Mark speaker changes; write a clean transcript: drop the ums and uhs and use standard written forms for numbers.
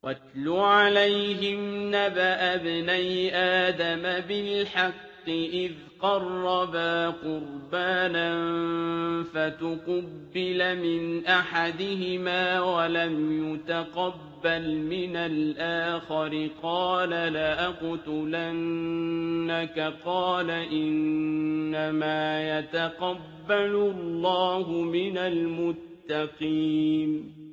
Speaker 1: واتل عليهم نبأ ابني آدم بالحق إذ قربا قربانا فتقبل من أحدهما ولم يتقبل من الآخر قال لأقتلنك قال إنما يتقبل الله من المتقين